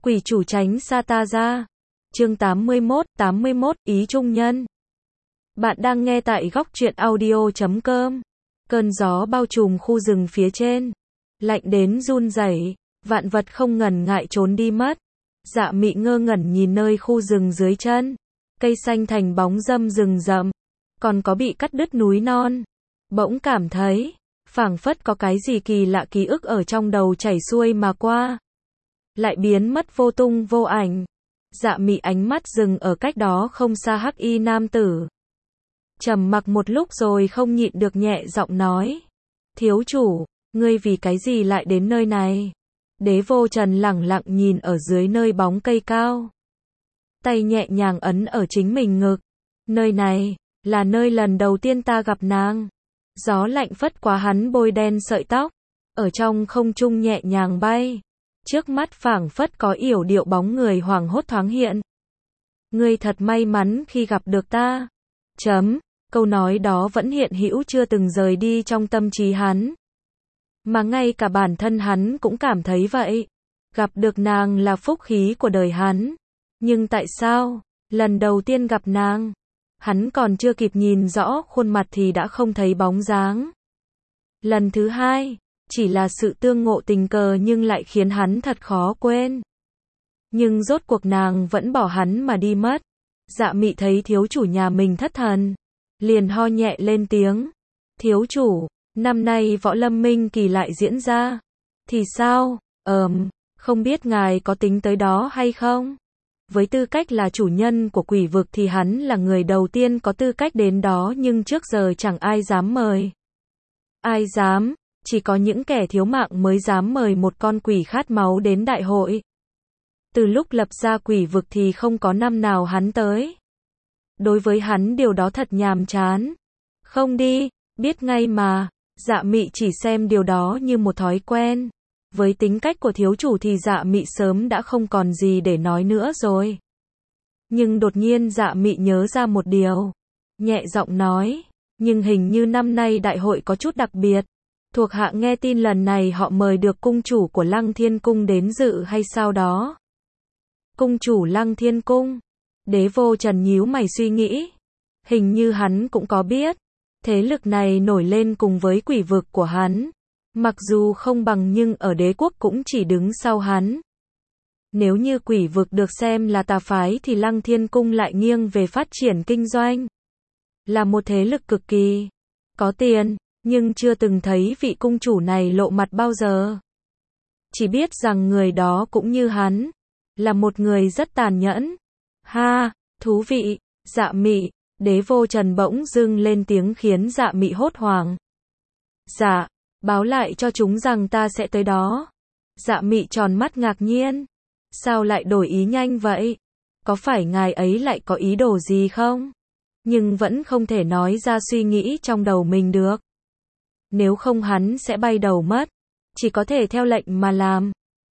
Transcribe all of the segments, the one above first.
Quỷ chủ tránh xa ta ra. Chương 81, ý trung nhân. Bạn đang nghe tại góc truyện audio.com. Cơn gió bao trùm khu rừng phía trên. Lạnh đến run rẩy, vạn vật không ngần ngại trốn đi mất. Dạ Mị ngơ ngẩn nhìn nơi khu rừng dưới chân. Cây xanh thành bóng râm rừng rậm. Còn có bị cắt đứt núi non. Bỗng cảm thấy, phảng phất có cái gì kỳ lạ ký ức ở trong đầu chảy xuôi mà qua. Lại biến mất vô tung vô ảnh. Dạ Mị ánh mắt dừng ở cách đó không xa hắc y nam tử. Trầm mặc một lúc rồi không nhịn được nhẹ giọng nói. Thiếu chủ, ngươi vì cái gì lại đến nơi này? Đế Vô Trần lẳng lặng nhìn ở dưới nơi bóng cây cao. Tay nhẹ nhàng ấn ở chính mình ngực. Nơi này, là nơi lần đầu tiên ta gặp nàng. Gió lạnh phất qua hắn bôi đen sợi tóc. Ở trong không trung nhẹ nhàng bay. Trước mắt phảng phất có yểu điệu bóng người hoảng hốt thoáng hiện. Ngươi thật may mắn khi gặp được ta. Câu nói đó vẫn hiện hữu chưa từng rời đi trong tâm trí hắn. Mà ngay cả bản thân hắn cũng cảm thấy vậy. Gặp được nàng là phúc khí của đời hắn. Nhưng tại sao, lần đầu tiên gặp nàng, hắn còn chưa kịp nhìn rõ khuôn mặt thì đã không thấy bóng dáng. Lần thứ hai, chỉ là sự tương ngộ tình cờ nhưng lại khiến hắn thật khó quên. Nhưng rốt cuộc nàng vẫn bỏ hắn mà đi mất. Dạ Mị thấy thiếu chủ nhà mình thất thần, liền ho nhẹ lên tiếng. Thiếu chủ, năm nay võ lâm minh kỳ lại diễn ra. Thì sao? Không biết ngài có tính tới đó hay không? Với tư cách là chủ nhân của quỷ vực thì hắn là người đầu tiên có tư cách đến đó nhưng trước giờ chẳng ai dám mời. Ai dám? Chỉ có những kẻ thiếu mạng mới dám mời một con quỷ khát máu đến đại hội. Từ lúc lập ra quỷ vực thì không có năm nào hắn tới. Đối với hắn điều đó thật nhàm chán. Không đi, biết ngay mà. Dạ Mị chỉ xem điều đó như một thói quen. Với tính cách của thiếu chủ thì Dạ Mị sớm đã không còn gì để nói nữa rồi. Nhưng đột nhiên Dạ Mị nhớ ra một điều. Nhẹ giọng nói, nhưng hình như năm nay đại hội có chút đặc biệt. Thuộc hạ nghe tin lần này họ mời được cung chủ của Lăng Thiên Cung đến dự hay sao đó. Cung chủ Lăng Thiên Cung. Đế Vô Trần nhíu mày suy nghĩ. Hình như hắn cũng có biết. Thế lực này nổi lên cùng với quỷ vực của hắn. Mặc dù không bằng nhưng ở đế quốc cũng chỉ đứng sau hắn. Nếu như quỷ vực được xem là tà phái thì Lăng Thiên Cung lại nghiêng về phát triển kinh doanh. Là một thế lực cực kỳ có tiền, nhưng chưa từng thấy vị cung chủ này lộ mặt bao giờ. Chỉ biết rằng người đó cũng như hắn, là một người rất tàn nhẫn. Ha, thú vị. Dạ Mị. Đế Vô Trần bỗng dưng lên tiếng khiến Dạ Mị hốt hoảng. Dạ, báo lại cho chúng rằng ta sẽ tới đó. Dạ Mị tròn mắt ngạc nhiên. Sao lại đổi ý nhanh vậy? Có phải ngài ấy lại có ý đồ gì không? Nhưng vẫn không thể nói ra suy nghĩ trong đầu mình được. Nếu không hắn sẽ bay đầu mất. Chỉ có thể theo lệnh mà làm.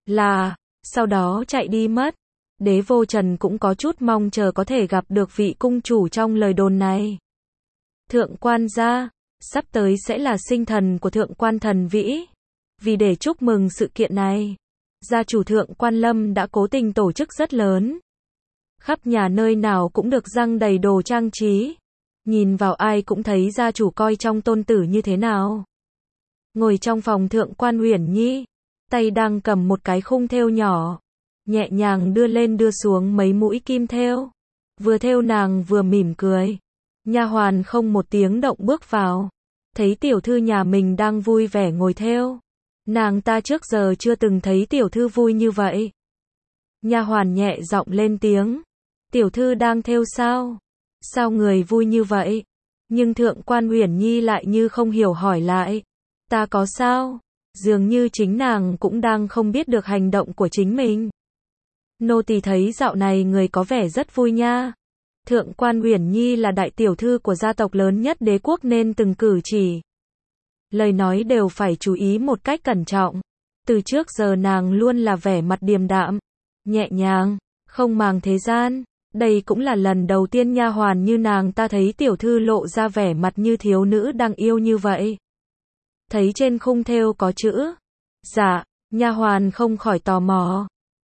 Sau đó chạy đi mất. Đế Vô Trần cũng có chút mong chờ có thể gặp được vị cung chủ trong lời đồn này. Thượng quan gia, sắp tới sẽ là sinh thần của thượng quan thần vĩ. Vì để chúc mừng sự kiện này, gia chủ thượng quan Lâm đã cố tình tổ chức rất lớn. Khắp nhà nơi nào cũng được răng đầy đồ trang trí. Nhìn vào ai cũng thấy gia chủ coi trong tôn tử như thế nào. Ngồi trong phòng thượng quan Uyển Nhi, tay đang cầm một cái khung thêu nhỏ. Nhẹ nhàng đưa lên đưa xuống mấy mũi kim thêu. Vừa thêu nàng vừa mỉm cười. Nha hoàn không một tiếng động bước vào. Thấy tiểu thư nhà mình đang vui vẻ ngồi thêu. Nàng ta trước giờ chưa từng thấy tiểu thư vui như vậy. Nha hoàn nhẹ giọng lên tiếng. Tiểu thư đang thêu sao? Sao người vui như vậy? Nhưng thượng quan Uyển Nhi lại như không hiểu hỏi lại. Ta có sao? Dường như chính nàng cũng đang không biết được hành động của chính mình. Nô tỳ thấy dạo này người có vẻ rất vui nha. Thượng quan Uyển Nhi là đại tiểu thư của gia tộc lớn nhất đế quốc nên từng cử chỉ, lời nói đều phải chú ý một cách cẩn trọng. Từ trước giờ nàng luôn là vẻ mặt điềm đạm, nhẹ nhàng, không màng thế gian. Đây cũng là lần đầu tiên nha hoàn như nàng ta thấy tiểu thư lộ ra vẻ mặt như thiếu nữ đang yêu như vậy. Thấy trên khung thêu có chữ dạ, nha hoàn không khỏi tò mò.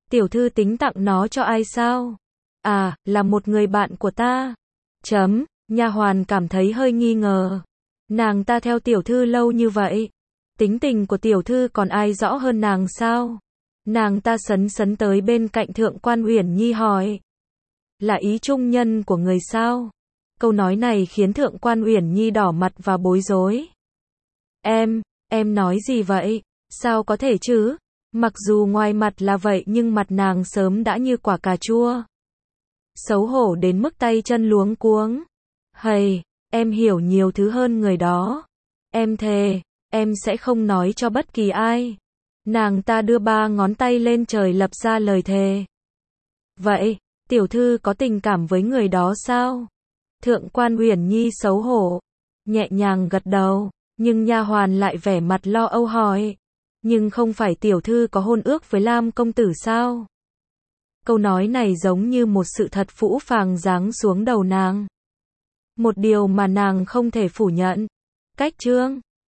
Tiểu thư tính tặng nó cho ai sao? À, là một người bạn của ta. Nha hoàn cảm thấy hơi nghi ngờ. Nàng ta theo tiểu thư lâu như vậy. Tính tình của tiểu thư còn ai rõ hơn nàng sao? Nàng ta sấn sấn tới bên cạnh Thượng quan Uyển Nhi hỏi. Là ý trung nhân của người sao? Câu nói này khiến Thượng quan Uyển Nhi đỏ mặt và bối rối. Em nói gì vậy? Sao có thể chứ? Mặc dù ngoài mặt là vậy nhưng mặt nàng sớm đã như quả cà chua. Xấu hổ đến mức tay chân luống cuống. Hầy, em hiểu nhiều thứ hơn người đó. Em thề, em sẽ không nói cho bất kỳ ai. Nàng ta đưa 3 ngón tay lên trời lập ra lời thề. Vậy, tiểu thư có tình cảm với người đó sao? Thượng quan Uyển Nhi xấu hổ, nhẹ nhàng gật đầu, nhưng nha hoàn lại vẻ mặt lo âu hỏi. Nhưng không phải tiểu thư có hôn ước với Lam công tử sao? Câu nói này giống như một sự thật phũ phàng giáng xuống đầu nàng. Một điều mà nàng không thể phủ nhận. Cách chương